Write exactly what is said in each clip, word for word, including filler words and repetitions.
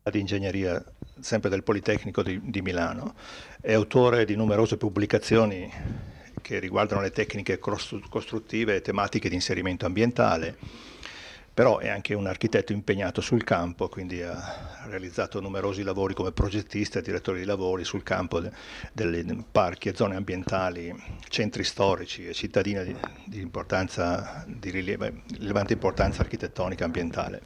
di ingegneria sempre del Politecnico di, di Milano. È autore di numerose pubblicazioni che riguardano le tecniche costruttive e tematiche di inserimento ambientale, però è anche un architetto impegnato sul campo, quindi ha realizzato numerosi lavori come progettista e direttore di lavori sul campo de, delle parchi e zone ambientali, centri storici e cittadine di, di, importanza, di rileve, rilevante importanza architettonica ambientale.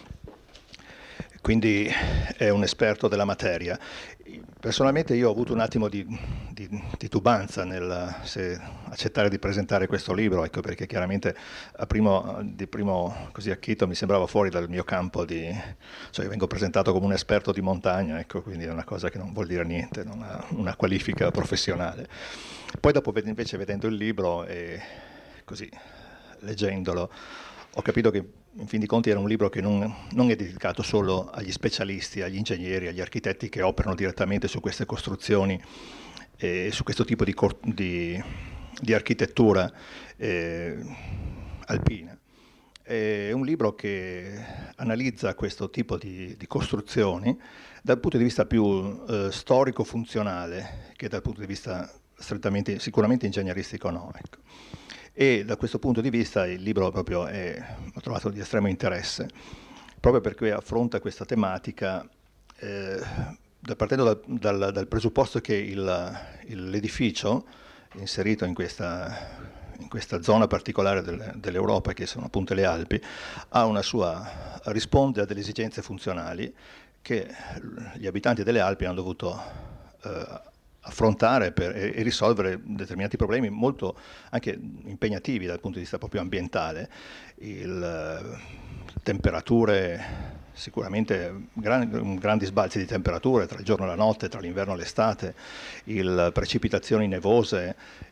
Quindi è un esperto della materia. Personalmente io ho avuto un attimo di, di titubanza nel se accettare di presentare questo libro, ecco, perché chiaramente a primo, di primo così acchito mi sembrava fuori dal mio campo di, cioè io vengo presentato come un esperto di montagna, ecco, quindi è una cosa che non vuol dire niente, non ha una qualifica professionale. Poi dopo invece vedendo il libro e così leggendolo ho capito che in fin di conti era un libro che non, non è dedicato solo agli specialisti, agli ingegneri, agli architetti che operano direttamente su queste costruzioni e su questo tipo di, di, di architettura eh, alpina. È un libro che analizza questo tipo di, di costruzioni dal punto di vista più eh, storico-funzionale che dal punto di vista strettamente, sicuramente ingegneristico no. Ecco. E da questo punto di vista il libro proprio è, l'ho trovato di estremo interesse, proprio perché affronta questa tematica eh, partendo dal, dal, dal presupposto che il, il, l'edificio inserito in questa, in questa zona particolare del, dell'Europa, che sono appunto le Alpi, ha una sua, risponde a delle esigenze funzionali che gli abitanti delle Alpi hanno dovuto eh, affrontare per, e, e risolvere determinati problemi molto anche impegnativi dal punto di vista proprio ambientale, il, temperature sicuramente gran, grandi sbalzi di temperature tra il giorno e la notte, tra l'inverno e l'estate, il, precipitazioni nevose,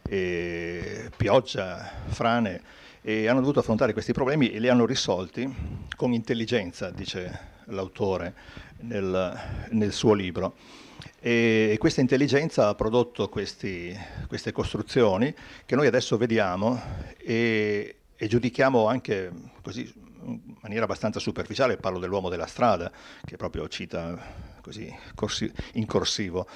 e pioggia, frane, e hanno dovuto affrontare questi problemi e li hanno risolti con intelligenza, dice l'autore nel, nel suo libro. E questa intelligenza ha prodotto questi, queste costruzioni che noi adesso vediamo e, e giudichiamo anche così in maniera abbastanza superficiale. Parlo dell'uomo della strada, che proprio cita così corsi, in corsivo,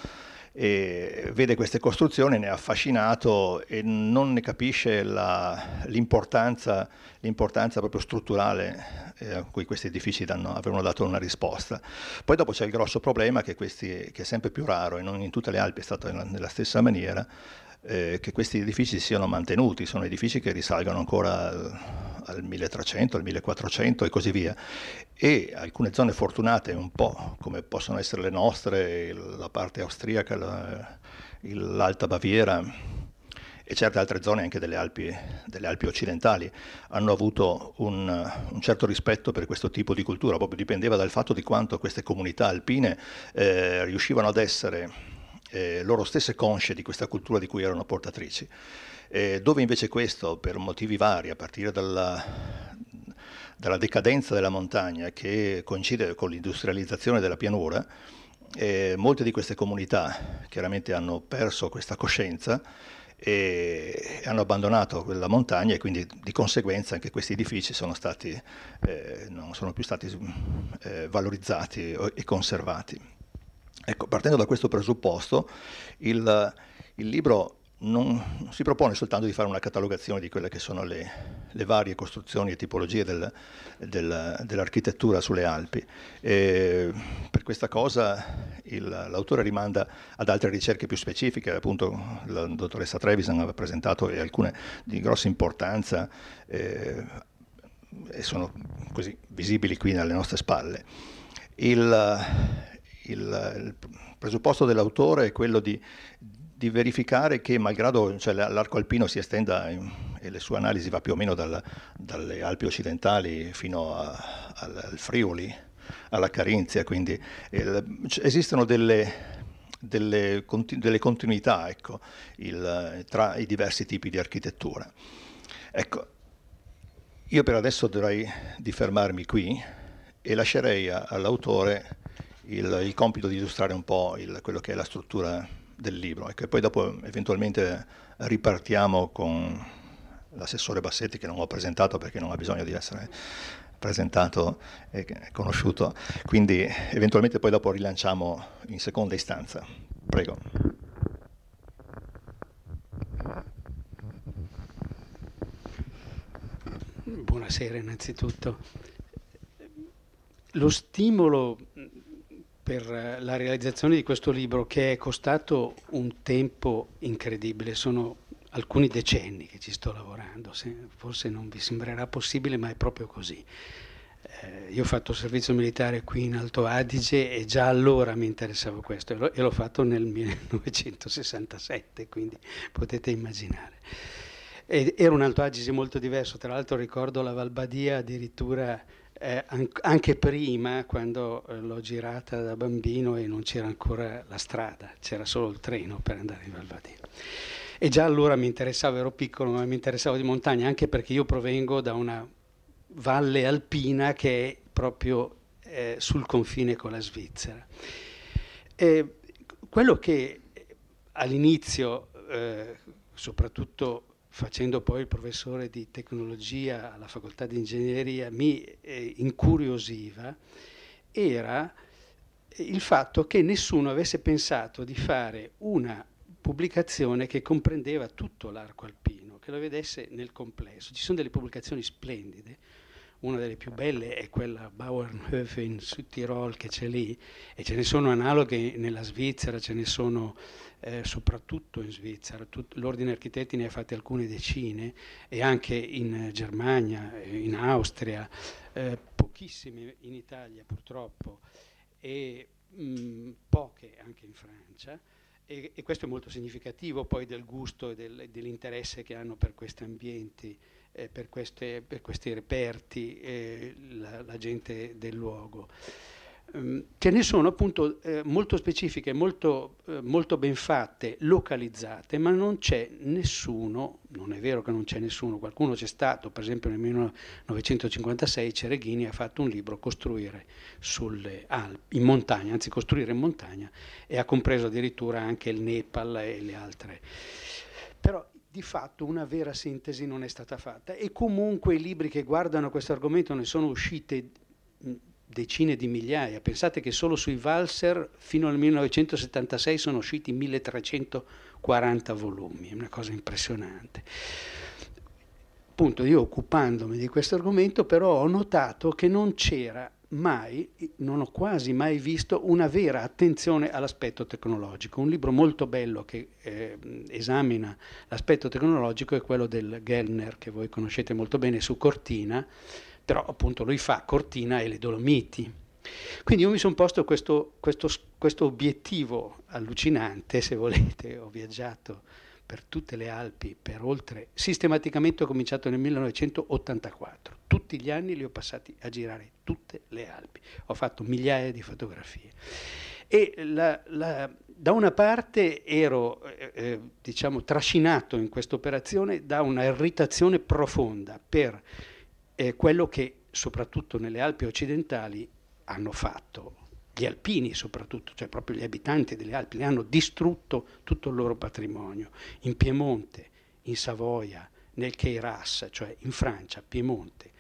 e vede queste costruzioni, ne è affascinato e non ne capisce la, l'importanza, l'importanza proprio strutturale eh, a cui questi edifici danno, avevano dato una risposta. Poi dopo c'è il grosso problema che, questi, che è sempre più raro e non in tutte le Alpi è stato nella, nella stessa maniera, eh, che questi edifici siano mantenuti. Sono edifici che risalgono ancora al, al milletrecento, al millequattrocento e così via, e alcune zone fortunate un po' come possono essere le nostre, la parte austriaca, la, l'Alta Baviera e certe altre zone anche delle Alpi, delle Alpi occidentali hanno avuto un, un certo rispetto per questo tipo di cultura, proprio dipendeva dal fatto di quanto queste comunità alpine eh, riuscivano ad essere eh, loro stesse consce di questa cultura di cui erano portatrici. Eh, dove invece questo, per motivi vari, a partire dalla, dalla decadenza della montagna che coincide con l'industrializzazione della pianura, eh, molte di queste comunità chiaramente hanno perso questa coscienza e hanno abbandonato quella montagna e quindi di conseguenza anche questi edifici sono stati, eh, non sono più stati eh, valorizzati e conservati. Ecco, partendo da questo presupposto, il, il libro non, non si propone soltanto di fare una catalogazione di quelle che sono le, le varie costruzioni e tipologie del, del, dell'architettura sulle Alpi. E per questa cosa il, l'autore rimanda ad altre ricerche più specifiche, appunto la dottoressa Trevisan aveva presentato e alcune di grossa importanza eh, e sono così visibili qui alle nostre spalle. Il, il, il presupposto dell'autore è quello di di verificare che malgrado cioè, l'arco alpino si estenda in, e le sue analisi va più o meno dal, dalle Alpi occidentali fino a, al, al Friuli, alla Carinzia, quindi il, esistono delle, delle, delle continuità ecco, il, tra i diversi tipi di architettura. Ecco, io per adesso direi di fermarmi qui e lascerei a, all'autore il, il compito di illustrare un po' il, quello che è la struttura del libro, ecco, e poi dopo eventualmente ripartiamo con l'assessore Bassetti, che non ho presentato perché non ha bisogno di essere presentato e conosciuto, quindi eventualmente poi dopo rilanciamo in seconda istanza. Prego. Buonasera innanzitutto. Lo stimolo per la realizzazione di questo libro, che è costato un tempo incredibile, sono alcuni decenni che ci sto lavorando, forse non vi sembrerà possibile, ma è proprio così. Eh, io ho fatto servizio militare qui in Alto Adige e già allora mi interessava questo, e l'ho, e l'ho fatto nel millenovecentosessantasette, quindi potete immaginare. E, era un Alto Adige molto diverso, tra l'altro ricordo la Val Badia addirittura eh, an- anche prima, quando eh, l'ho girata da bambino e non c'era ancora la strada, c'era solo il treno per andare in Val Badia. E già allora mi interessava, ero piccolo, ma mi interessavo di montagna, anche perché io provengo da una valle alpina che è proprio eh, sul confine con la Svizzera. E quello che all'inizio, eh, soprattutto facendo poi il professore di tecnologia alla facoltà di ingegneria, mi eh, incuriosiva, era il fatto che nessuno avesse pensato di fare una pubblicazione che comprendeva tutto l'arco alpino, che lo vedesse nel complesso. Ci sono delle pubblicazioni splendide, una delle più belle è quella Bauernhöfe in Südtirol che c'è lì, e ce ne sono analoghe nella Svizzera, ce ne sono eh, soprattutto in Svizzera. Tut- l'Ordine Architetti ne ha fatte alcune decine, e anche in Germania, in Austria, eh, pochissime in Italia purtroppo, e mh, poche anche in Francia. E, e questo è molto significativo poi del gusto e del, dell'interesse che hanno per questi ambienti, eh, per, queste, per questi reperti, eh, la, la gente del luogo. Um, ce ne sono appunto eh, molto specifiche, molto, eh, molto ben fatte, localizzate, ma non c'è nessuno, non è vero che non c'è nessuno, qualcuno c'è stato, per esempio nel millenovecentocinquantasei Cereghini ha fatto un libro, Costruire sulle Alpi, in montagna, anzi Costruire in montagna, e ha compreso addirittura anche il Nepal e le altre. Però di fatto una vera sintesi non è stata fatta, e comunque i libri che guardano questo argomento ne sono uscite decine di migliaia. Pensate che solo sui valser fino al millenovecentosettantasei sono usciti milletrecentoquaranta volumi, è una cosa impressionante. Appunto, io occupandomi di questo argomento però ho notato che non c'era mai, non ho quasi mai visto una vera attenzione all'aspetto tecnologico. Un libro molto bello che eh, esamina l'aspetto tecnologico è quello del Gellner, che voi conoscete molto bene, su Cortina, però appunto lui fa Cortina e le Dolomiti. Quindi io mi sono posto questo, questo, questo obiettivo allucinante, se volete. Ho viaggiato per tutte le Alpi, per oltre, sistematicamente ho cominciato nel millenovecentottantaquattro, tutti gli anni li ho passati a girare tutte le Alpi, ho fatto migliaia di fotografie. E la, la, da una parte ero eh, diciamo trascinato in questa operazione da una irritazione profonda per eh, quello che soprattutto nelle Alpi occidentali hanno fatto gli alpini, soprattutto, cioè proprio gli abitanti delle Alpi, le hanno distrutto tutto il loro patrimonio. In Piemonte, in Savoia, nel Queyras, cioè in Francia, Piemonte.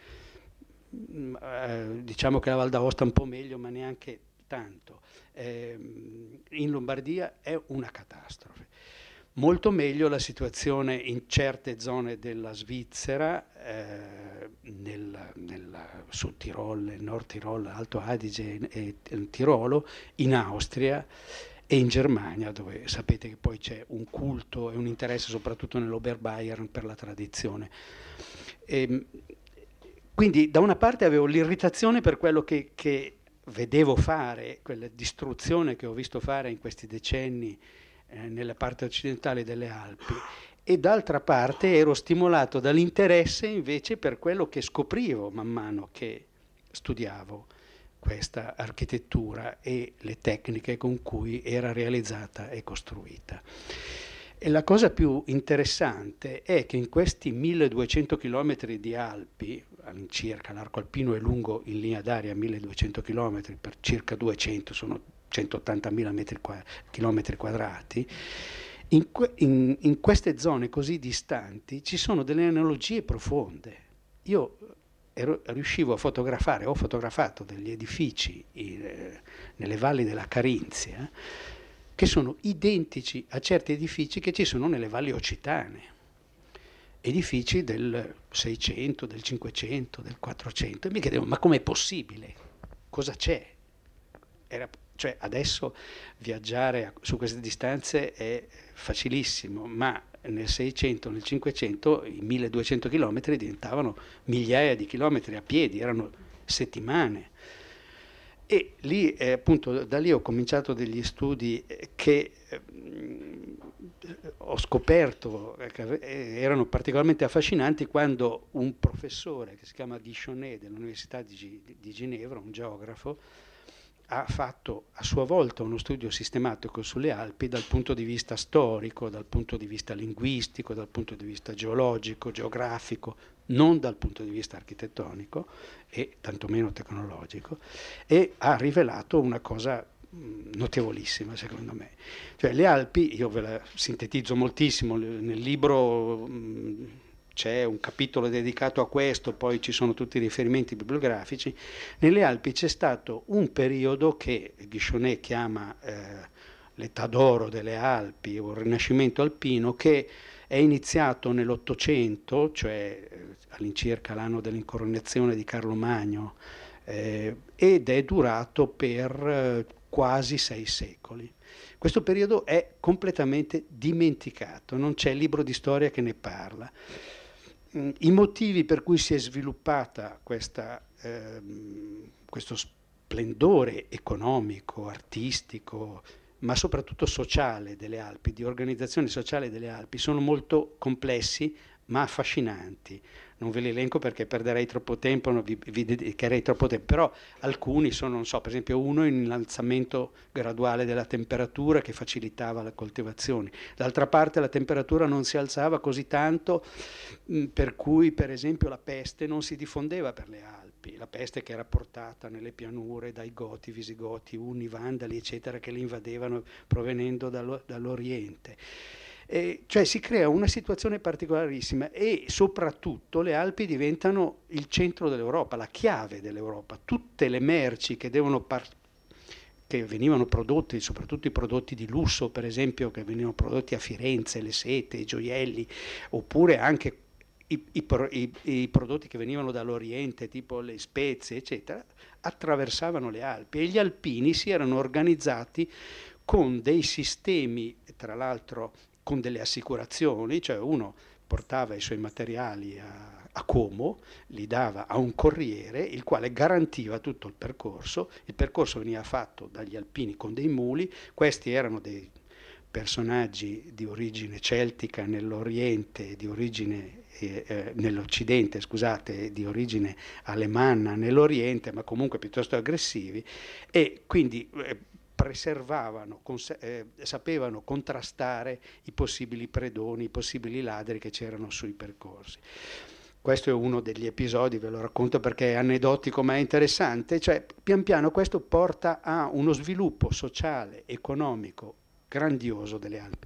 Eh, diciamo che la Val d'Aosta un po' meglio, ma neanche tanto. Eh, in Lombardia è una catastrofe. Molto meglio la situazione in certe zone della Svizzera, eh, nel, nel Sud Tirol, Nord Tirol, Alto Adige e, e Tirolo, in Austria e in Germania, dove sapete che poi c'è un culto e un interesse soprattutto nell'Oberbayern per la tradizione. E, quindi da una parte avevo l'irritazione per quello che, che vedevo fare, quella distruzione che ho visto fare in questi decenni eh, nella parte occidentale delle Alpi, e d'altra parte ero stimolato dall'interesse invece per quello che scoprivo man mano che studiavo questa architettura e le tecniche con cui era realizzata e costruita. E la cosa più interessante è che in questi milleduecento chilometri di Alpi, all'incirca, l'arco alpino è lungo in linea d'aria milleduecento chilometri per circa duecento, sono centottantamila metri qua, chilometri quadrati, in, que, in, in queste zone così distanti ci sono delle analogie profonde. Io ero, riuscivo a fotografare, ho fotografato degli edifici in, eh, nelle valli della Carinzia, che sono identici a certi edifici che ci sono nelle valli occitane, edifici del seicento, del cinquecento, del quattrocento, e mi chiedevo, ma com'è possibile? Cosa c'è? Era, cioè adesso viaggiare a, su queste distanze è facilissimo, ma nel seicento, nel cinquecento i milleduecento chilometri diventavano migliaia di chilometri a piedi, erano settimane. E lì, eh, appunto, da lì ho cominciato degli studi che eh, ho scoperto che erano particolarmente affascinanti quando un professore che si chiama Guichonnet dell'Università di, di Ginevra, un geografo, ha fatto a sua volta uno studio sistematico sulle Alpi dal punto di vista storico, dal punto di vista linguistico, dal punto di vista geologico, geografico, non dal punto di vista architettonico e tantomeno tecnologico, e ha rivelato una cosa notevolissima secondo me. Cioè le Alpi, io ve la sintetizzo moltissimo, nel libro mh, c'è un capitolo dedicato a questo, poi ci sono tutti i riferimenti bibliografici. Nelle Alpi c'è stato un periodo che Guichonnet chiama eh, l'età d'oro delle Alpi o il Rinascimento alpino, che è iniziato nell'Ottocento, cioè eh, all'incirca l'anno dell'incoronazione di Carlo Magno, eh, ed è durato per eh, quasi sei secoli. Questo periodo è completamente dimenticato, non c'è libro di storia che ne parla. I motivi per cui si è sviluppata questa, ehm, questo splendore economico, artistico, ma soprattutto sociale delle Alpi, di organizzazione sociale delle Alpi, sono molto complessi ma affascinanti. Non ve li elenco perché perderei troppo tempo, vi, vi dedicherei troppo tempo, però alcuni sono, non so, per esempio uno in innalzamento graduale della temperatura che facilitava le coltivazioni. D'altra parte la temperatura non si alzava così tanto mh, per cui per esempio la peste non si diffondeva per le Alpi, la peste che era portata nelle pianure dai Goti, Visigoti, Unni, Vandali, eccetera, che li invadevano provenendo dallo, dall'Oriente. Eh, cioè si crea una situazione particolarissima e soprattutto le Alpi diventano il centro dell'Europa, la chiave dell'Europa. Tutte le merci che, devono par- che venivano prodotte, soprattutto i prodotti di lusso per esempio, che venivano prodotti a Firenze, le sete, i gioielli, oppure anche i, i, i, i prodotti che venivano dall'Oriente, tipo le spezie, eccetera, attraversavano le Alpi e gli alpini si erano organizzati con dei sistemi, tra l'altro con delle assicurazioni, cioè uno portava i suoi materiali a, a Como, li dava a un corriere, il quale garantiva tutto il percorso. Il percorso veniva fatto dagli alpini con dei muli, questi erano dei personaggi di origine celtica nell'Oriente, di origine eh, eh, nell'Occidente, scusate, di origine alemanna nell'Oriente, ma comunque piuttosto aggressivi, e quindi eh, preservavano, cons- eh, sapevano contrastare i possibili predoni, i possibili ladri che c'erano sui percorsi. Questo è uno degli episodi, ve lo racconto perché è aneddotico ma è interessante, cioè pian piano questo porta a uno sviluppo sociale, economico, grandioso delle Alpi.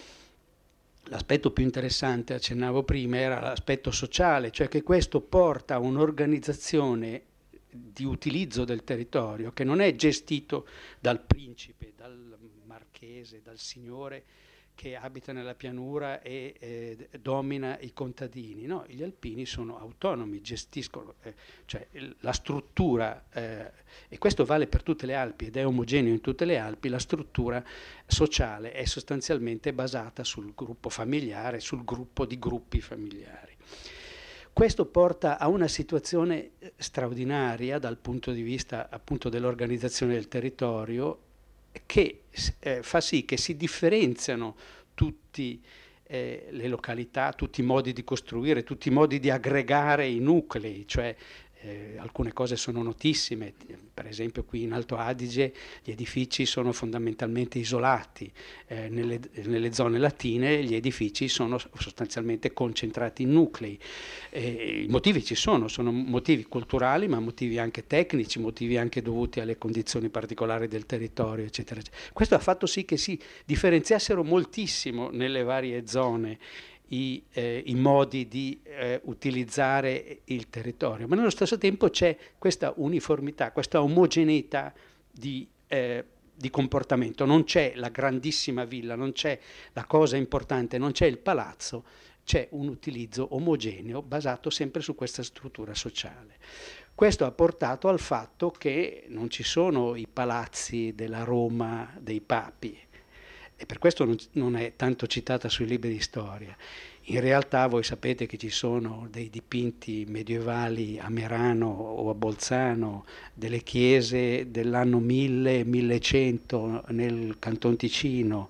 L'aspetto più interessante, accennavo prima, era l'aspetto sociale, cioè che questo porta a un'organizzazione di utilizzo del territorio che non è gestito dal principe, dal marchese, dal signore che abita nella pianura e eh, domina i contadini. No, gli alpini sono autonomi, gestiscono, eh, cioè la struttura, eh, e questo vale per tutte le Alpi ed è omogeneo in tutte le Alpi, la struttura sociale è sostanzialmente basata sul gruppo familiare, sul gruppo di gruppi familiari. Questo porta a una situazione straordinaria dal punto di vista appunto dell'organizzazione del territorio, che eh, fa sì che si differenziano tutte eh, le località, tutti i modi di costruire, tutti i modi di aggregare i nuclei, cioè eh, alcune cose sono notissime, per esempio qui in Alto Adige gli edifici sono fondamentalmente isolati, eh, nelle, nelle zone latine gli edifici sono sostanzialmente concentrati in nuclei. Eh, I motivi ci sono, sono motivi culturali ma motivi anche tecnici, motivi anche dovuti alle condizioni particolari del territorio, eccetera, eccetera. Questo ha fatto sì che si differenziassero moltissimo nelle varie zone i, eh, i modi di eh, utilizzare il territorio, ma nello stesso tempo c'è questa uniformità, questa omogeneità di, eh, di comportamento. Non c'è la grandissima villa, non c'è la cosa importante, non c'è il palazzo, c'è un utilizzo omogeneo basato sempre su questa struttura sociale. Questo ha portato al fatto che non ci sono i palazzi della Roma dei papi, e per questo non, non è tanto citata sui libri di storia. In realtà voi sapete che ci sono dei dipinti medievali a Merano o a Bolzano delle chiese dell'anno mille millecento nel Canton Ticino,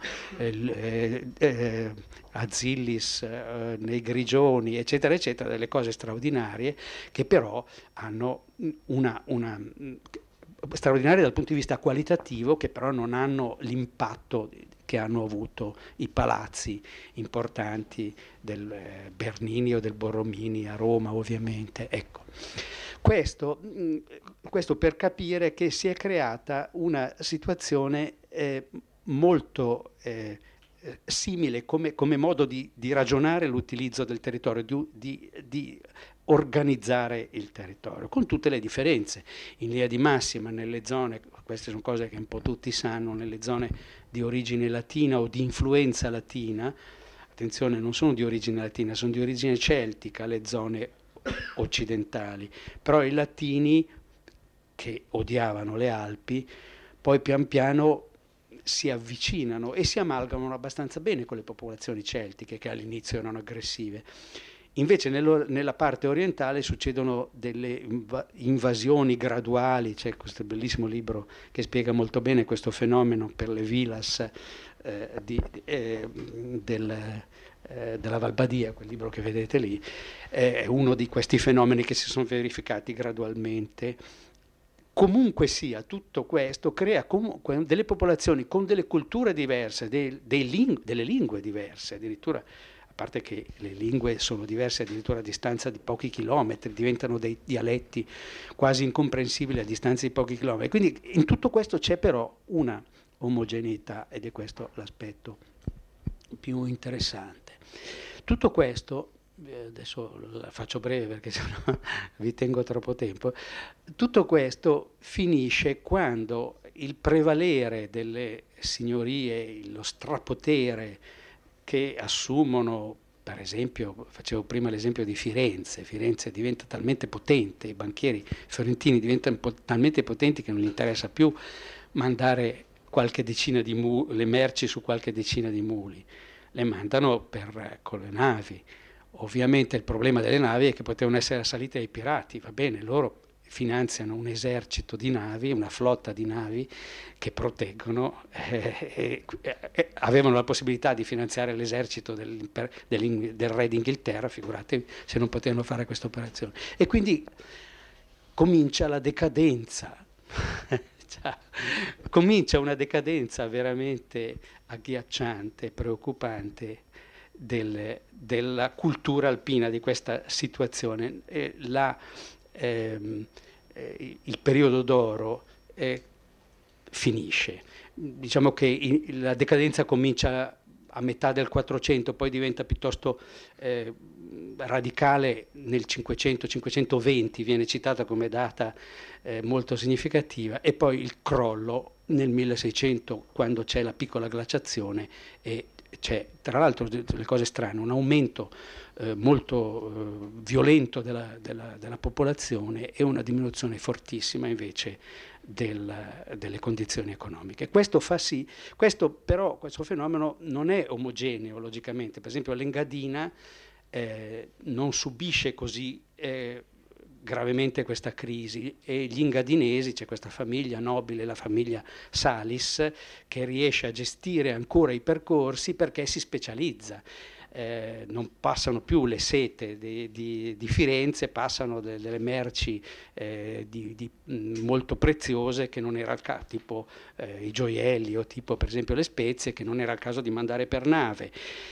eh, eh, a Zillis, eh, nei Grigioni, eccetera, eccetera, delle cose straordinarie che però hanno una... una straordinarie dal punto di vista qualitativo, che però non hanno l'impatto che hanno avuto i palazzi importanti del eh, Bernini o del Borromini a Roma, ovviamente. Ecco. Questo, mh, questo per capire che si è creata una situazione eh, molto eh, simile come, come modo di, di ragionare l'utilizzo del territorio, di, di, di organizzare il territorio, con tutte le differenze. In linea di massima nelle zone, queste sono cose che un po' tutti sanno, nelle zone di origine latina o di influenza latina, attenzione, non sono di origine latina, sono di origine celtica le zone occidentali, però i latini che odiavano le Alpi poi pian piano si avvicinano e si amalgamano abbastanza bene con le popolazioni celtiche che all'inizio erano aggressive. Invece nello, nella parte orientale succedono delle inv- invasioni graduali, c'è questo bellissimo libro che spiega molto bene questo fenomeno per le villas eh, di, eh, del, eh, della Valbadia, quel libro che vedete lì, è uno di questi fenomeni che si sono verificati gradualmente. Comunque sia, tutto questo crea comunque delle popolazioni con delle culture diverse, dei, dei ling- delle lingue diverse, addirittura, a parte che le lingue sono diverse addirittura a distanza di pochi chilometri, diventano dei dialetti quasi incomprensibili a distanza di pochi chilometri. Quindi in tutto questo c'è però una omogeneità, ed è questo l'aspetto più interessante. Tutto questo, adesso la faccio breve perché sennò vi tengo troppo tempo, tutto questo finisce quando il prevalere delle signorie, lo strapotere che assumono, per esempio, facevo prima l'esempio di Firenze, Firenze diventa talmente potente, i banchieri fiorentini diventano talmente potenti che non gli interessa più mandare qualche decina di muli, le merci su qualche decina di muli, le mandano per, con le navi. Ovviamente il problema delle navi è che potevano essere assalite dai pirati, va bene, loro finanziano un esercito di navi, una flotta di navi che proteggono, eh, eh, eh, avevano la possibilità di finanziare l'esercito del, del re d'Inghilterra, figuratevi se non potevano fare questa operazione. E quindi comincia la decadenza, cioè, comincia una decadenza veramente agghiacciante, preoccupante, Del, della cultura alpina, di questa situazione. Eh, la, ehm, eh, il periodo d'oro eh, finisce. Diciamo che in, la decadenza comincia a metà del quattrocento, poi diventa piuttosto eh, radicale nel cinquecento, cinquecentoventi, viene citata come data eh, molto significativa, e poi il crollo nel milleseicento, quando c'è la piccola glaciazione e c'è, tra l'altro, delle cose strane, un aumento eh, molto eh, violento della, della, della popolazione e una diminuzione fortissima invece del, delle condizioni economiche. Questo fa sì, questo però, questo fenomeno non è omogeneo logicamente. Per esempio l'Engadina eh, non subisce così eh, gravemente questa crisi, e gli ingadinesi, c'è questa famiglia nobile, la famiglia Salis, che riesce a gestire ancora i percorsi perché si specializza. Eh, non passano più le sete di, di, di Firenze, passano delle, delle merci eh, di, di, mh, molto preziose, che non era il caso, tipo eh, i gioielli o tipo per esempio le spezie, che non era il caso di mandare per nave,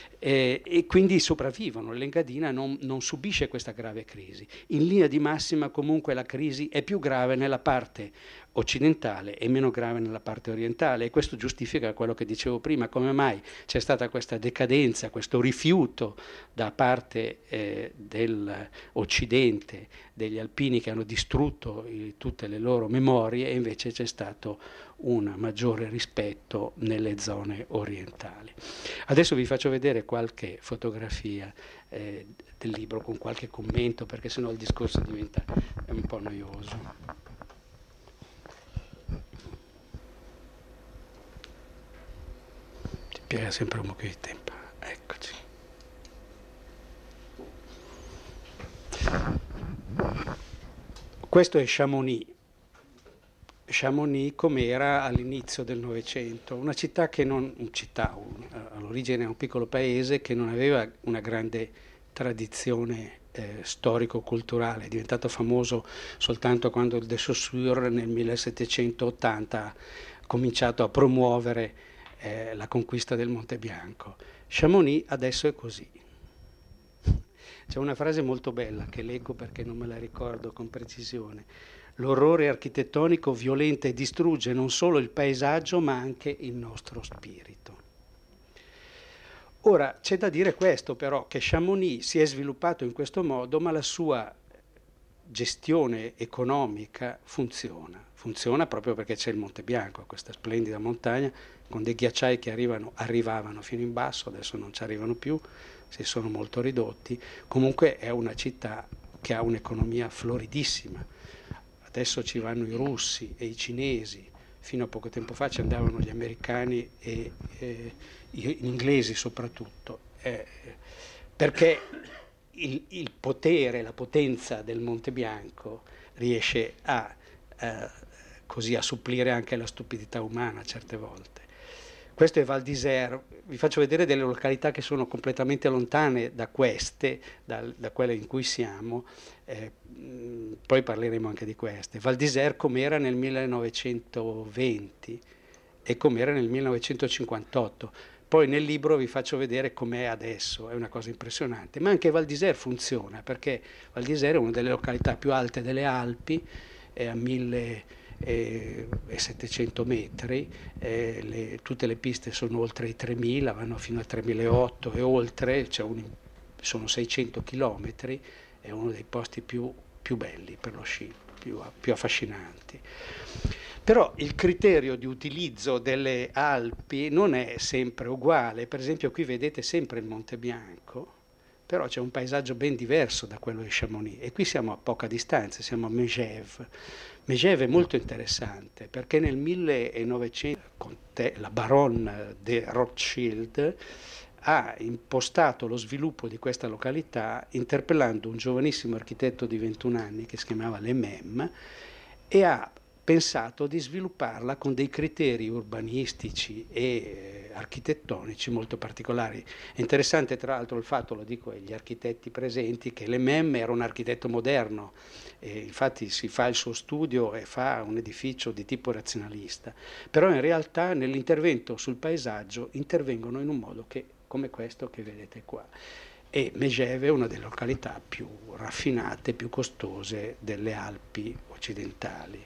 eh, e quindi sopravvivono. L'Engadina non, non subisce questa grave crisi. In linea di massima comunque la crisi è più grave nella parte occidentale e meno grave nella parte orientale, e questo giustifica quello che dicevo prima, come mai c'è stata questa decadenza, questo rifiuto da parte eh, dell'Occidente, degli alpini che hanno distrutto eh, tutte le loro memorie, e invece c'è stato un maggiore rispetto nelle zone orientali. Adesso vi faccio vedere qualche fotografia eh, del libro con qualche commento, perché sennò il discorso diventa un po' noioso. Piega sempre un po' di tempo, eccoci. Questo è Chamonix. Chamonix com'era all'inizio del Novecento, una città che non, un città, un, all'origine è un piccolo paese che non aveva una grande tradizione eh, storico-culturale, è diventato famoso soltanto quando il de Saussure nel millesettecentottanta ha cominciato a promuovere eh, la conquista del Monte Bianco. Chamonix adesso è così. C'è una frase molto bella che leggo perché non me la ricordo con precisione. L'orrore architettonico violenta e distrugge non solo il paesaggio ma anche il nostro spirito. Ora c'è da dire questo però, che Chamonix si è sviluppato in questo modo, ma la sua gestione economica funziona. Funziona proprio perché c'è il Monte Bianco, questa splendida montagna con dei ghiacciai che arrivano, arrivavano fino in basso, adesso non ci arrivano più, si sono molto ridotti. Comunque è una città che ha un'economia floridissima. Adesso ci vanno i russi e i cinesi, fino a poco tempo fa ci andavano gli americani e, e gli inglesi soprattutto, eh, perché il, il potere, la potenza del Monte Bianco riesce a, eh, così a supplire anche la stupidità umana certe volte. Questo è Val d'Isère, vi faccio vedere delle località che sono completamente lontane da queste, da, da quelle in cui siamo, eh, poi parleremo anche di queste. Val d'Isère com'era nel millenovecentoventi e com'era nel millenovecentocinquantotto, poi nel libro vi faccio vedere com'è adesso, è una cosa impressionante, ma anche Val d'Isère funziona, perché Val d'Isère è una delle località più alte delle Alpi, è a mille e settecento metri, eh, le, tutte le piste sono oltre i tremila, vanno fino a tremilaottocento e oltre, cioè un, sono seicento chilometri, è uno dei posti più, più belli per lo sci, più, più affascinanti. Però il criterio di utilizzo delle Alpi non è sempre uguale, per esempio qui vedete sempre il Monte Bianco, però c'è un paesaggio ben diverso da quello di Chamonix, e qui siamo a poca distanza, siamo a Megève. Megève è molto interessante perché nel millenovecento la Baronne de Rothschild ha impostato lo sviluppo di questa località interpellando un giovanissimo architetto di ventuno anni che si chiamava Le Mem e ha pensato di svilupparla con dei criteri urbanistici e eh, architettonici molto particolari. È interessante tra l'altro il fatto, lo dico agli architetti presenti, che Le Mem era un architetto moderno, e infatti si fa il suo studio e fa un edificio di tipo razionalista, però in realtà nell'intervento sul paesaggio intervengono in un modo che, come questo che vedete qua. E Megève è una delle località più raffinate, più costose delle Alpi occidentali.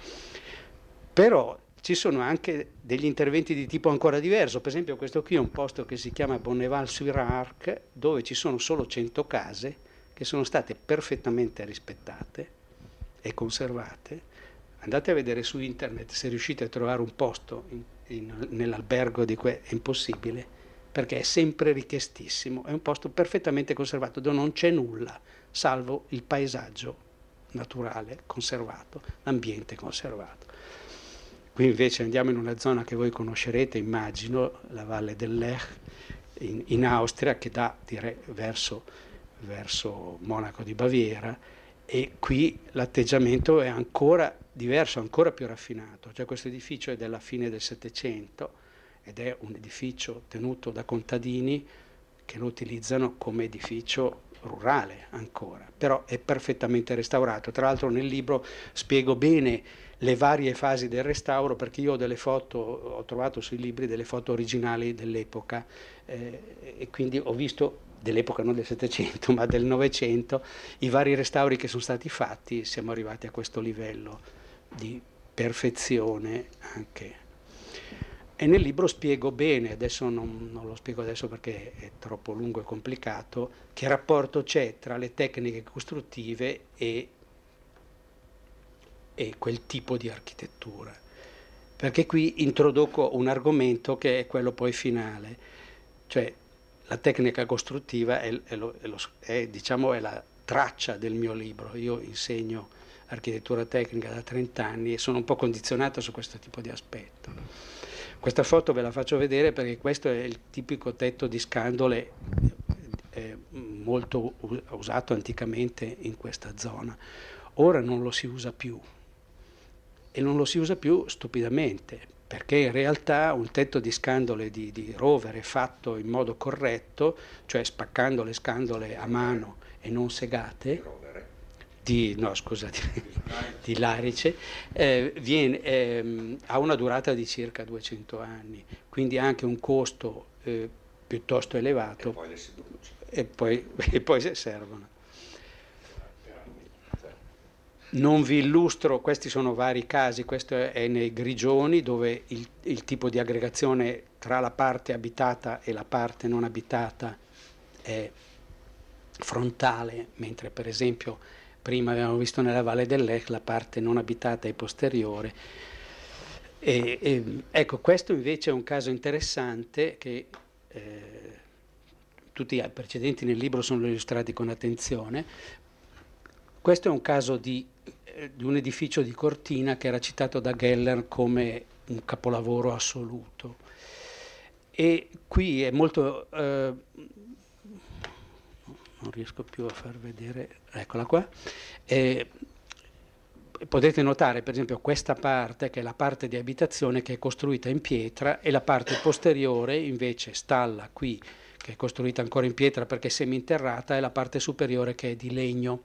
Però ci sono anche degli interventi di tipo ancora diverso, per esempio questo qui è un posto che si chiama Bonneval-sur-Arc, dove ci sono solo cento case che sono state perfettamente rispettate e conservate. Andate a vedere su internet se riuscite a trovare un posto in, in, nell'albergo di que- è impossibile, perché è sempre richiestissimo, è un posto perfettamente conservato dove non c'è nulla, salvo il paesaggio naturale conservato, l'ambiente conservato. Qui invece andiamo in una zona che voi conoscerete, immagino, la Valle del Lech, in, in Austria, che dà direi, verso, verso Monaco di Baviera, e qui l'atteggiamento è ancora diverso, ancora più raffinato. Cioè questo edificio è della fine del Settecento ed è un edificio tenuto da contadini che lo utilizzano come edificio rurale ancora, però è perfettamente restaurato. Tra l'altro nel libro spiego bene le varie fasi del restauro, perché io ho delle foto, ho trovato sui libri delle foto originali dell'epoca eh, e quindi ho visto dell'epoca non del Settecento ma del Novecento i vari restauri che sono stati fatti, siamo arrivati a questo livello di perfezione anche. E nel libro spiego bene, adesso non, non lo spiego adesso perché è troppo lungo e complicato, che rapporto c'è tra le tecniche costruttive e, e quel tipo di architettura. Perché qui introduco un argomento che è quello poi finale, cioè la tecnica costruttiva è, è, lo, è, lo, è, diciamo, è la traccia del mio libro. Io insegno architettura tecnica da trenta anni e sono un po' condizionato su questo tipo di aspetto. Questa foto ve la faccio vedere perché questo è il tipico tetto di scandole eh, molto usato anticamente in questa zona. Ora non lo si usa più e non lo si usa più stupidamente, perché in realtà un tetto di scandole di, di rovere fatto in modo corretto, cioè spaccando le scandole a mano e non segate, di, no, scusate, di larice, eh, viene, eh, ha una durata di circa duecento anni, quindi anche un costo eh, piuttosto elevato. E poi le si brucia. E poi, e poi se servono. Non vi illustro, questi sono vari casi, questo è nei Grigioni dove il, il tipo di aggregazione tra la parte abitata e la parte non abitata è frontale, mentre per esempio prima abbiamo visto nella Valle del Lech la parte non abitata è posteriore. E, e, ecco, questo invece è un caso interessante che eh, tutti i precedenti nel libro sono illustrati con attenzione. Questo è un caso di, eh, di un edificio di Cortina che era citato da Geller come un capolavoro assoluto. E qui è molto... Eh, non riesco più a far vedere, eccola qua. Eh, potete notare per esempio questa parte che è la parte di abitazione che è costruita in pietra e la parte posteriore invece stalla qui che è costruita ancora in pietra perché è seminterrata e la parte superiore che è di legno.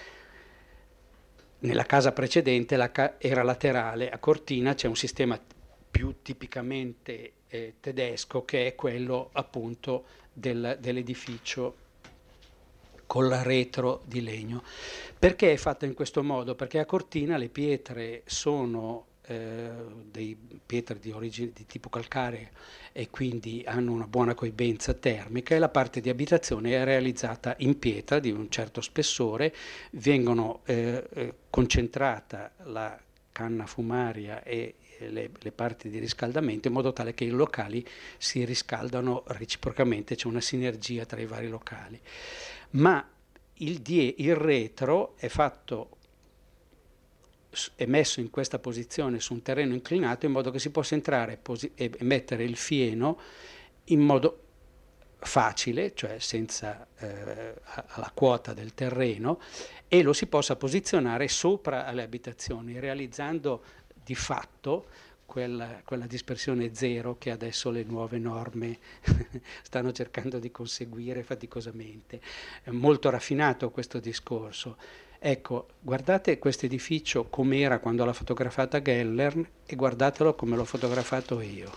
Nella casa precedente la ca- era laterale, a Cortina c'è un sistema più tipicamente eh, tedesco che è quello appunto del, dell'edificio con la retro di legno. Perché è fatta in questo modo? Perché a Cortina le pietre sono eh, dei pietre di origine di tipo calcareo e quindi hanno una buona coibenza termica e la parte di abitazione è realizzata in pietra di un certo spessore, vengono eh, eh, concentrata la canna fumaria e le, le parti di riscaldamento in modo tale che i locali si riscaldano reciprocamente, c'è una sinergia tra i vari locali. Ma il, die, il retro è fatto, è messo in questa posizione su un terreno inclinato in modo che si possa entrare posi- e mettere il fieno in modo facile, cioè senza eh, alla quota del terreno, e lo si possa posizionare sopra le abitazioni, realizzando di fatto Quella, quella dispersione zero che adesso le nuove norme stanno cercando di conseguire faticosamente. È molto raffinato questo discorso. Ecco, guardate questo edificio com'era quando l'ha fotografata Geller e guardatelo come l'ho fotografato io.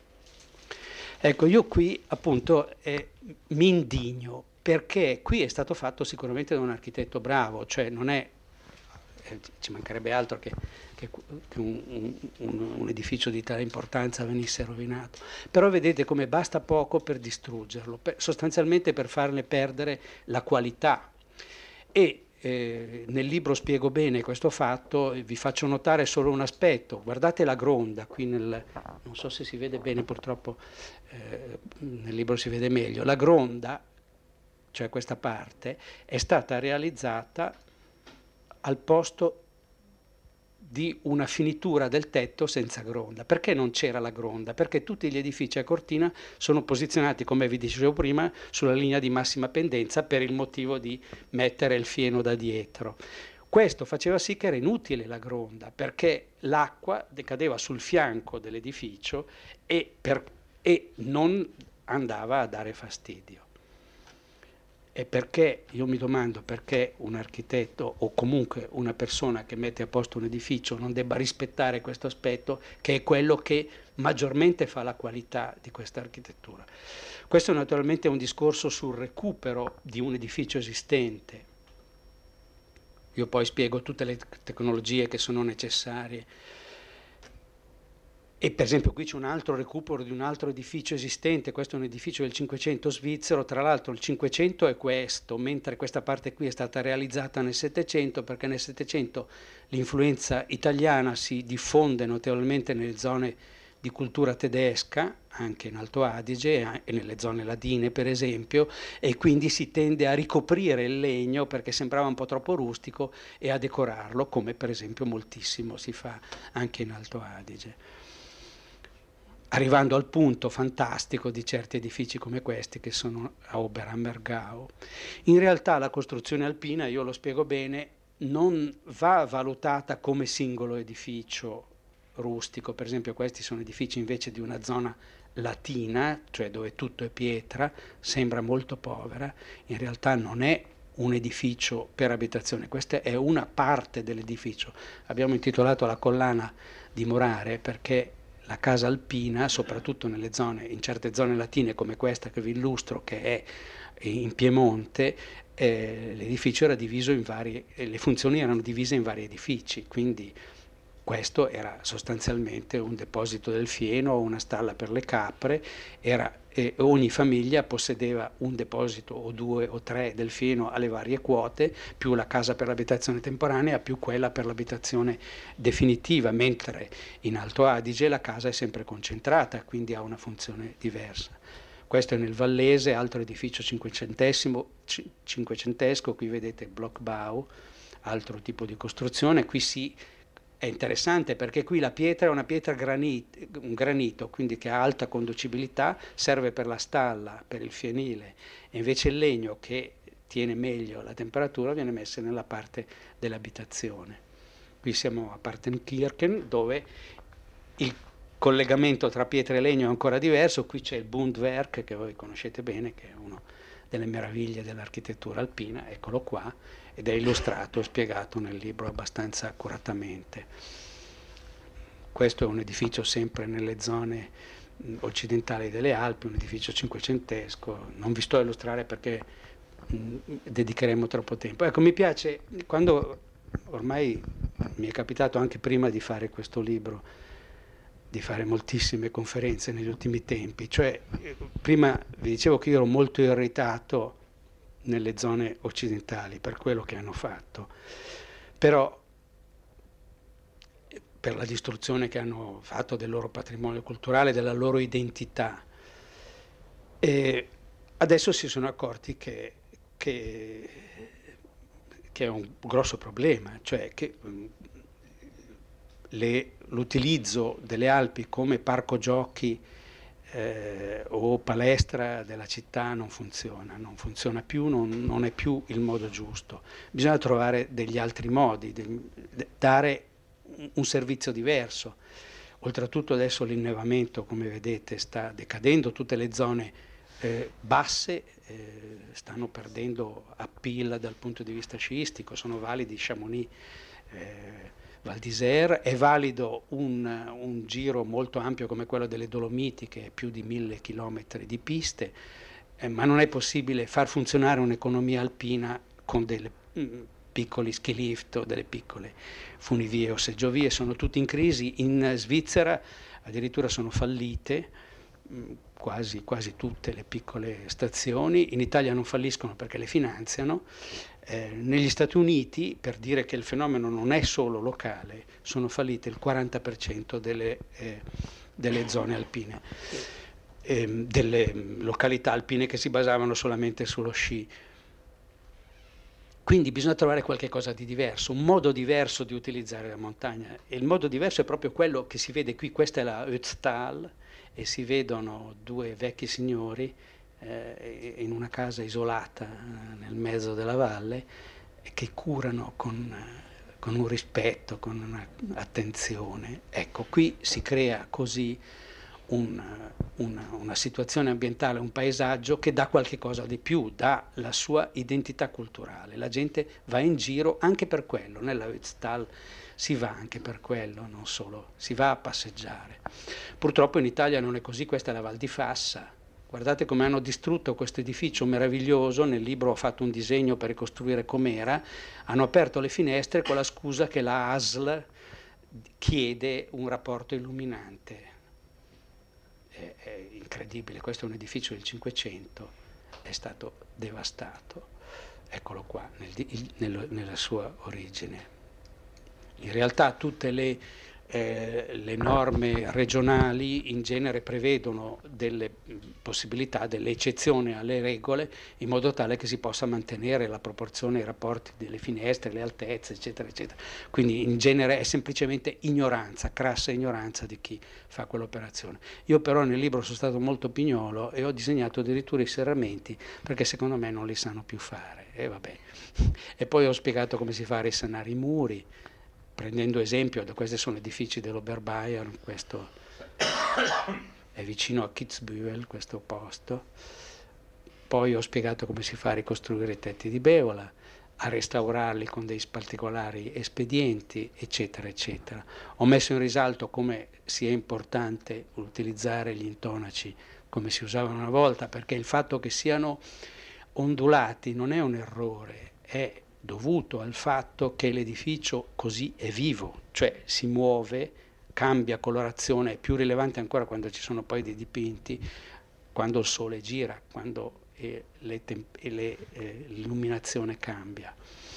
Ecco, io qui appunto eh, mi indigno perché qui è stato fatto sicuramente da un architetto bravo, cioè non è, eh, ci mancherebbe altro che che un, un, un edificio di tale importanza venisse rovinato. Però vedete come basta poco per distruggerlo, per, sostanzialmente per farne perdere la qualità. E eh, nel libro spiego bene questo fatto, vi faccio notare solo un aspetto. Guardate la gronda, qui nel, non so se si vede bene, purtroppo eh, nel libro si vede meglio. La gronda, cioè questa parte, è stata realizzata al posto di una finitura del tetto senza gronda. Perché non c'era la gronda? Perché tutti gli edifici a Cortina sono posizionati, come vi dicevo prima, sulla linea di massima pendenza per il motivo di mettere il fieno da dietro. Questo faceva sì che era inutile la gronda, perché l'acqua decadeva sul fianco dell'edificio e, per, e non andava a dare fastidio. E perché, io mi domando perché un architetto o comunque una persona che mette a posto un edificio non debba rispettare questo aspetto che è quello che maggiormente fa la qualità di questa architettura. Questo naturalmente è un discorso sul recupero di un edificio esistente. Io poi spiego tutte le tecnologie che sono necessarie. E per esempio qui c'è un altro recupero di un altro edificio esistente, questo è un edificio del Cinquecento svizzero, tra l'altro il Cinquecento è questo, mentre questa parte qui è stata realizzata nel Settecento, perché nel Settecento l'influenza italiana si diffonde notevolmente nelle zone di cultura tedesca, anche in Alto Adige e nelle zone ladine per esempio, e quindi si tende a ricoprire il legno perché sembrava un po' troppo rustico e a decorarlo, come per esempio moltissimo si fa anche in Alto Adige. Arrivando al punto fantastico di certi edifici come questi che sono a Oberammergau. In realtà la costruzione alpina, io lo spiego bene, non va valutata come singolo edificio rustico. Per esempio questi sono edifici invece di una zona latina, cioè dove tutto è pietra, sembra molto povera, in realtà non è un edificio per abitazione, questa è una parte dell'edificio. Abbiamo intitolato la collana di Morare perché la casa alpina, soprattutto nelle zone, in certe zone latine come questa che vi illustro, che è in Piemonte, eh, l'edificio era diviso in vari, le funzioni erano divise in vari edifici, quindi questo era sostanzialmente un deposito del fieno o una stalla per le capre, era, eh, ogni famiglia possedeva un deposito o due o tre del fieno alle varie quote, più la casa per l'abitazione temporanea, più quella per l'abitazione definitiva, mentre in Alto Adige la casa è sempre concentrata, quindi ha una funzione diversa. Questo è nel Vallese, altro edificio cinquecentesimo, cinquecentesco, qui vedete Blockbau, altro tipo di costruzione, qui si è interessante perché qui la pietra è una pietra granito, un granito, quindi che ha alta conducibilità, serve per la stalla, per il fienile, e invece il legno che tiene meglio la temperatura viene messo nella parte dell'abitazione. Qui siamo a Partenkirchen dove il collegamento tra pietra e legno è ancora diverso, qui c'è il Bundwerk che voi conoscete bene, che è una delle meraviglie dell'architettura alpina, eccolo qua, ed è illustrato e spiegato nel libro abbastanza accuratamente. Questo è un edificio sempre nelle zone occidentali delle Alpi, un edificio cinquecentesco, non vi sto a illustrare perché mh, dedicheremo troppo tempo. Ecco, mi piace, quando ormai mi è capitato anche prima di fare questo libro, di fare moltissime conferenze negli ultimi tempi, cioè prima vi dicevo che io ero molto irritato nelle zone occidentali per quello che hanno fatto, però per la distruzione che hanno fatto del loro patrimonio culturale, della loro identità, e adesso si sono accorti che, che, che è un grosso problema, cioè che le, l'utilizzo delle Alpi come parco giochi Eh, o palestra della città non funziona, non funziona più, non, non è più il modo giusto. Bisogna trovare degli altri modi, de, de, dare un, un servizio diverso. Oltretutto adesso l'innevamento, come vedete, sta decadendo, tutte le zone eh, basse eh, stanno perdendo appeal dal punto di vista sciistico, sono validi Chamonix, eh, Val d'Isère, è valido un, un giro molto ampio come quello delle Dolomiti, che è più di mille chilometri di piste, eh, ma non è possibile far funzionare un'economia alpina con dei piccoli ski lift o delle piccole funivie o seggiovie, sono tutti in crisi. In Svizzera addirittura sono fallite mh, quasi, quasi tutte le piccole stazioni, in Italia non falliscono perché le finanziano. Eh, negli Stati Uniti, per dire che il fenomeno non è solo locale, sono fallite il quaranta per cento delle, eh, delle zone alpine, eh, delle località alpine che si basavano solamente sullo sci. Quindi bisogna trovare qualche cosa di diverso, un modo diverso di utilizzare la montagna. E il modo diverso è proprio quello che si vede qui. Questa è la Ötztal e si vedono due vecchi signori eh, in una casa isolata eh, nel mezzo della valle, che curano con, eh, con un rispetto, con un'attenzione. Ecco, qui si crea così un, una, una situazione ambientale, un paesaggio che dà qualche cosa di più, dà la sua identità culturale. La gente va in giro anche per quello, nella Ötztal si va anche per quello, non solo, si va a passeggiare. Purtroppo in Italia non è così, questa è la Val di Fassa. Guardate come hanno distrutto questo edificio meraviglioso, nel libro ho fatto un disegno per ricostruire com'era, hanno aperto le finestre con la scusa che la A S L chiede un rapporto illuminante. incredibile, questo è un edificio del Cinquecento, è stato devastato, eccolo qua, nel, il, nel, nella sua origine. In realtà tutte le, eh, le norme regionali in genere prevedono delle possibilità, delle eccezioni alle regole, in modo tale che si possa mantenere la proporzione, i rapporti delle finestre, le altezze, eccetera, eccetera. Quindi in genere è semplicemente ignoranza, crassa ignoranza di chi fa quell'operazione. Io però nel libro sono stato molto pignolo e ho disegnato addirittura i serramenti, perché secondo me non li sanno più fare. E vabbè. E poi ho spiegato come si fa a risanare i muri, prendendo esempio, questi sono edifici dell'Oberbayern, questo è vicino a Kitzbühel, questo posto. Poi ho spiegato come si fa a ricostruire i tetti di Beola, a restaurarli con dei particolari espedienti, eccetera, eccetera. Ho messo in risalto come sia importante utilizzare gli intonaci come si usavano una volta, perché il fatto che siano ondulati non è un errore, è dovuto al fatto che l'edificio così è vivo, cioè si muove, cambia colorazione, è più rilevante ancora quando ci sono poi dei dipinti, quando il sole gira, quando eh, le temp- le, eh, l'illuminazione cambia.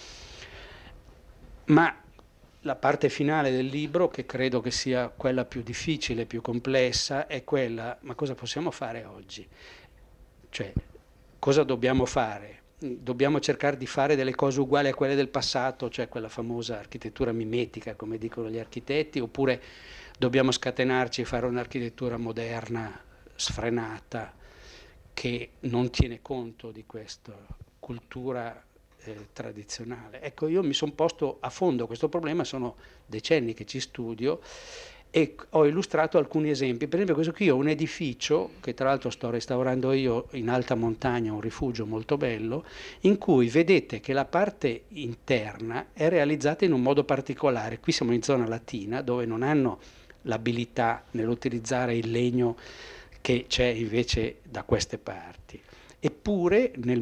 Ma la parte finale del libro, che credo che sia quella più difficile, più complessa, è quella, ma cosa possiamo fare oggi? Cioè, cosa dobbiamo fare? Dobbiamo cercare di fare delle cose uguali a quelle del passato, cioè quella famosa architettura mimetica, come dicono gli architetti, oppure dobbiamo scatenarci e fare un'architettura moderna, sfrenata, che non tiene conto di questa cultura eh, tradizionale. Ecco, io mi sono posto a fondo questo problema, sono decenni che ci studio, e ho illustrato alcuni esempi. Per esempio questo qui è un edificio che tra l'altro sto restaurando io in alta montagna, un rifugio molto bello, in cui vedete che la parte interna è realizzata in un modo particolare. Qui siamo in zona latina, dove non hanno l'abilità nell'utilizzare il legno che c'è invece da queste parti. Eppure nel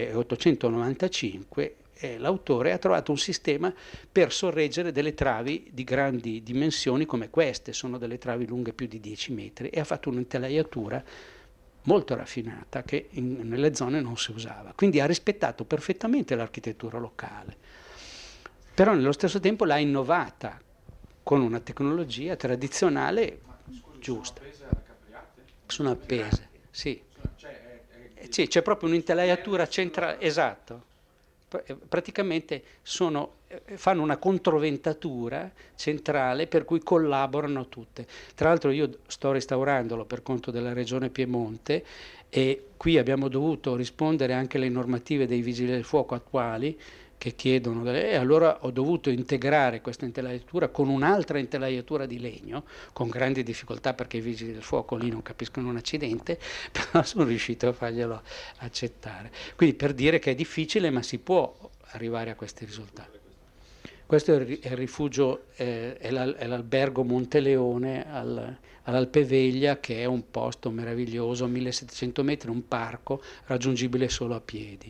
milleottocentonovantacinque Eh, l'autore ha trovato un sistema per sorreggere delle travi di grandi dimensioni come queste, sono delle travi lunghe più di dieci metri, e ha fatto un'intelaiatura molto raffinata che in, nelle zone non si usava. Quindi ha rispettato perfettamente l'architettura locale, però nello stesso tempo l'ha innovata con una tecnologia tradizionale. Ma, scusi, giusta. Sono appese alla capriate? Sono appese, sì. Cioè, è, è... Sì, c'è proprio un'intelaiatura centrale, esatto. Praticamente sono, fanno una controventatura centrale per cui collaborano tutte. Tra l'altro io sto restaurandolo per conto della regione Piemonte e qui abbiamo dovuto rispondere anche alle normative dei vigili del fuoco attuali che chiedono delle, e allora ho dovuto integrare questa intelaiatura con un'altra intelaiatura di legno, con grandi difficoltà perché i vigili del fuoco lì non capiscono un accidente, però sono riuscito a farglielo accettare. Quindi per dire che è difficile, ma si può arrivare a questi risultati. Questo è il rifugio, eh, è, l'al- è l'albergo Monteleone al, all'Alpeveglia, che è un posto meraviglioso, millesettecento metri, un parco raggiungibile solo a piedi.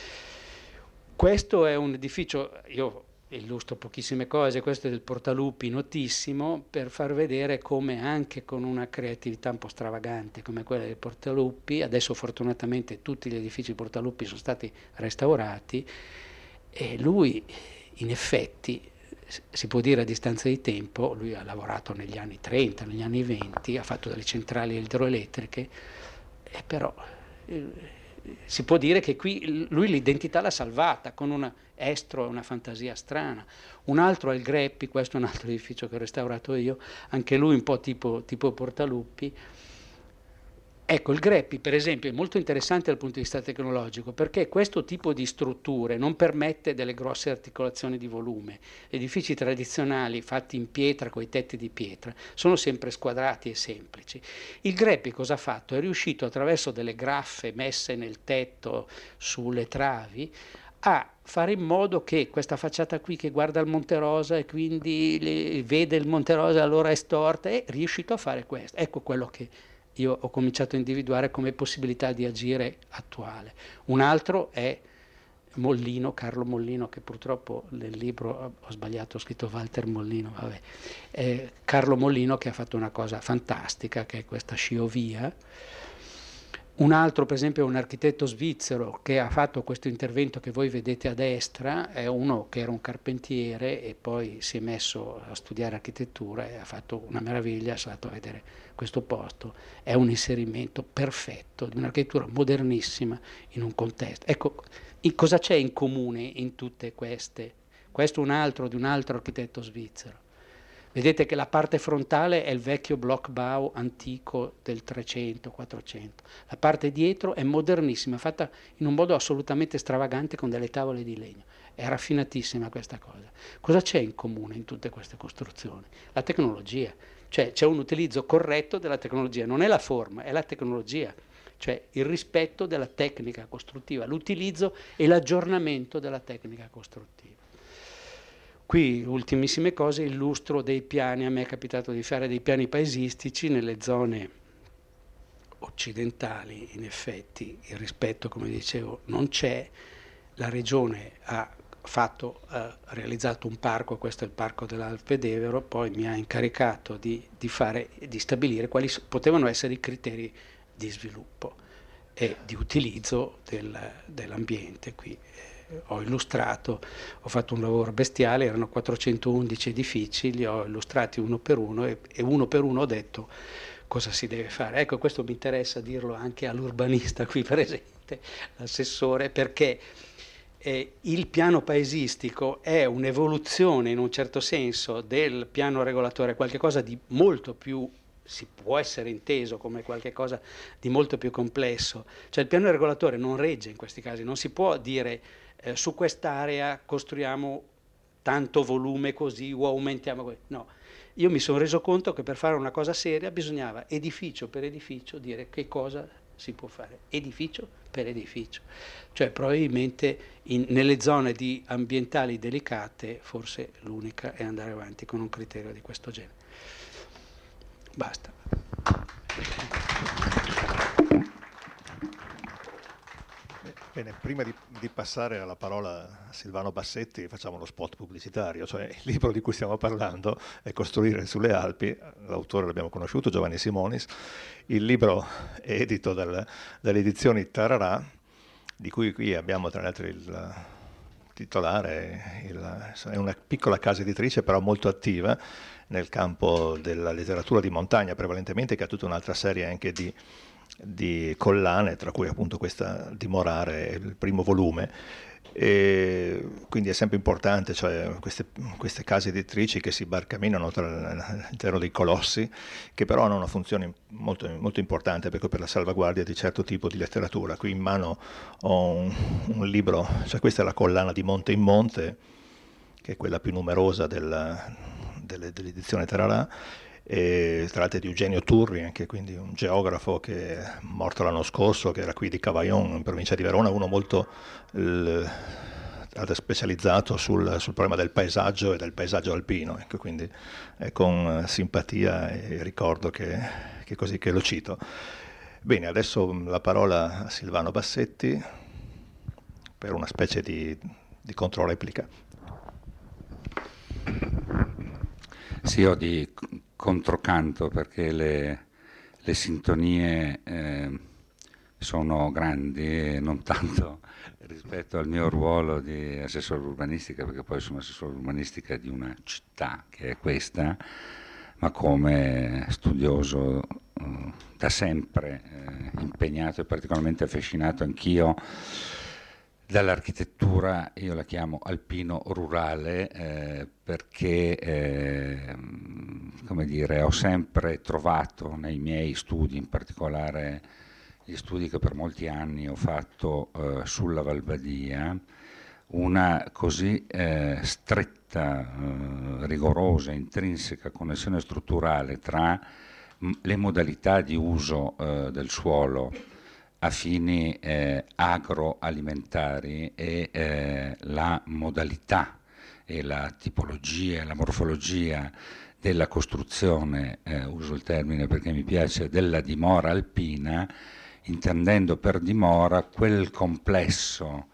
Questo è un edificio, io illustro pochissime cose, questo è del Portaluppi, notissimo, per far vedere come anche con una creatività un po' stravagante come quella del Portaluppi, adesso fortunatamente tutti gli edifici Portaluppi sono stati restaurati, e lui in effetti, si può dire a distanza di tempo, lui ha lavorato negli anni trenta, negli anni venti, ha fatto delle centrali idroelettriche, e però... Eh, si può dire che qui lui l'identità l'ha salvata con un estro e una fantasia strana. Un altro è il Greppi, questo è un altro edificio che ho restaurato io, anche lui un po' tipo, tipo Portaluppi. Ecco, il Greppi per esempio è molto interessante dal punto di vista tecnologico, perché questo tipo di strutture non permette delle grosse articolazioni di volume. Gli edifici tradizionali fatti in pietra, con i tetti di pietra, sono sempre squadrati e semplici. Il Greppi cosa ha fatto? È riuscito attraverso delle graffe messe nel tetto, sulle travi, a fare in modo che questa facciata qui che guarda il Monte Rosa e quindi le, vede il Monte Rosa, allora è storta, è riuscito a fare questo. Ecco quello che io ho cominciato a individuare come possibilità di agire attuale. Un altro è Mollino, Carlo Mollino, che purtroppo nel libro ho sbagliato, ho scritto Walter Mollino, vabbè. Eh, Carlo Mollino che ha fatto una cosa fantastica, che è questa sciovia. Un altro, per esempio, è un architetto svizzero che ha fatto questo intervento che voi vedete a destra, è uno che era un carpentiere e poi si è messo a studiare architettura e ha fatto una meraviglia, è stato a vedere questo posto. È un inserimento perfetto di un'architettura modernissima in un contesto. Ecco, cosa c'è in comune in tutte queste? Questo è un altro di un altro architetto svizzero. Vedete che la parte frontale è il vecchio Blockbau antico del trecento quattrocento. La parte dietro è modernissima, fatta in un modo assolutamente stravagante con delle tavole di legno. È raffinatissima questa cosa. Cosa c'è in comune in tutte queste costruzioni? La tecnologia. Cioè c'è un utilizzo corretto della tecnologia. Non è la forma, è la tecnologia. Cioè il rispetto della tecnica costruttiva, l'utilizzo e l'aggiornamento della tecnica costruttiva. Qui, ultimissime cose, illustro dei piani. A me è capitato di fare dei piani paesistici nelle zone occidentali. In effetti il rispetto, come dicevo, non c'è. La regione ha fatto, ha realizzato un parco, questo è il parco dell'Alpe d'Evero, poi mi ha incaricato di, di, fare, di stabilire quali potevano essere i criteri di sviluppo e di utilizzo del, dell'ambiente qui. Ho illustrato, ho fatto un lavoro bestiale, erano quattrocentoundici edifici, li ho illustrati uno per uno e, e uno per uno ho detto cosa si deve fare. Ecco, questo mi interessa dirlo anche all'urbanista qui presente, l'assessore, perché eh, il piano paesistico è un'evoluzione in un certo senso del piano regolatore, qualcosa di molto più, si può essere inteso come qualcosa di molto più complesso. Cioè il piano regolatore non regge in questi casi, non si può dire Eh, su quest'area costruiamo tanto volume così o aumentiamo così. No, io mi sono reso conto che per fare una cosa seria bisognava edificio per edificio dire che cosa si può fare, edificio per edificio. Cioè probabilmente in, nelle zone di ambientali delicate forse l'unica è andare avanti con un criterio di questo genere. Basta. Bene, prima di, di passare alla parola a Silvano Bassetti facciamo lo spot pubblicitario, cioè il libro di cui stiamo parlando è Costruire sulle Alpi, l'autore l'abbiamo conosciuto, Giovanni Simonis, il libro è edito dal, dalle edizioni Tararà, di cui qui abbiamo tra l'altro il titolare, il, è una piccola casa editrice però molto attiva nel campo della letteratura di montagna prevalentemente, che ha tutta un'altra serie anche di di collane, tra cui appunto questa Dimorare, il primo volume, e quindi è sempre importante, cioè queste, queste case editrici che si barcaminano tra all'interno dei colossi, che però hanno una funzione molto, molto importante per, per la salvaguardia di certo tipo di letteratura. Qui in mano ho un, un libro, cioè questa è la collana di Monte in Monte, che è quella più numerosa della, delle, dell'edizione Tararà, e tra l'altro di Eugenio Turri, anche quindi un geografo che è morto l'anno scorso, che era qui di Cavaillon in provincia di Verona, uno molto il, specializzato sul, sul problema del paesaggio e del paesaggio alpino, ecco, quindi è con simpatia e ricordo che, che così che lo cito. Bene, adesso la parola a Silvano Bassetti per una specie di, di controreplica. Sì, io di controcanto perché le, le sintonie eh, sono grandi e non tanto rispetto al mio ruolo di assessore urbanistica, perché poi sono assessore urbanistica di una città che è questa, ma come studioso eh, da sempre eh, impegnato e particolarmente affascinato anch'io dall'architettura, io la chiamo alpino-rurale, eh, perché eh, come dire, ho sempre trovato nei miei studi, in particolare gli studi che per molti anni ho fatto eh, sulla Valbadia, una così eh, stretta, eh, rigorosa, intrinseca connessione strutturale tra m- le modalità di uso eh, del suolo a fini eh, agroalimentari e eh, la modalità e la tipologia e la morfologia della costruzione, eh, uso il termine perché mi piace, della dimora alpina, intendendo per dimora quel complesso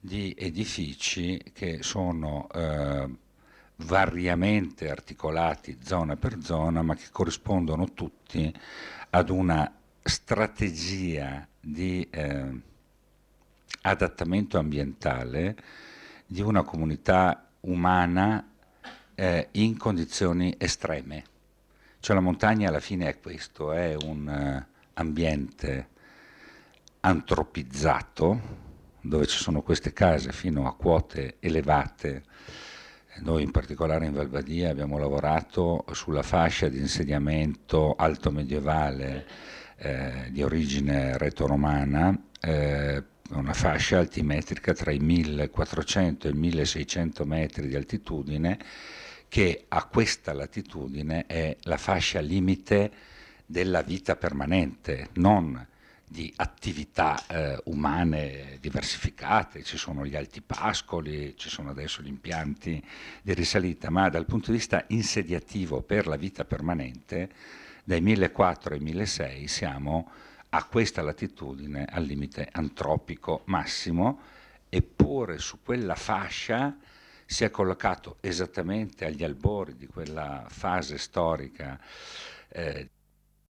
di edifici che sono eh, variamente articolati zona per zona, ma che corrispondono tutti ad una strategia di eh, adattamento ambientale di una comunità umana eh, in condizioni estreme. Cioè la montagna alla fine è questo, è un uh, ambiente antropizzato, dove ci sono queste case fino a quote elevate. Noi in particolare in Val Badia abbiamo lavorato sulla fascia di insediamento alto medievale eh, di origine reto-romana, eh, una fascia altimetrica tra i millequattrocento e i milleseicento metri di altitudine, che a questa latitudine è la fascia limite della vita permanente, non di attività eh, umane diversificate. Ci sono gli altipascoli, ci sono adesso gli impianti di risalita, ma dal punto di vista insediativo per la vita permanente, dai millequattrocento ai milleseicento siamo a questa latitudine al limite antropico massimo, eppure su quella fascia si è collocato esattamente agli albori di quella fase storica eh,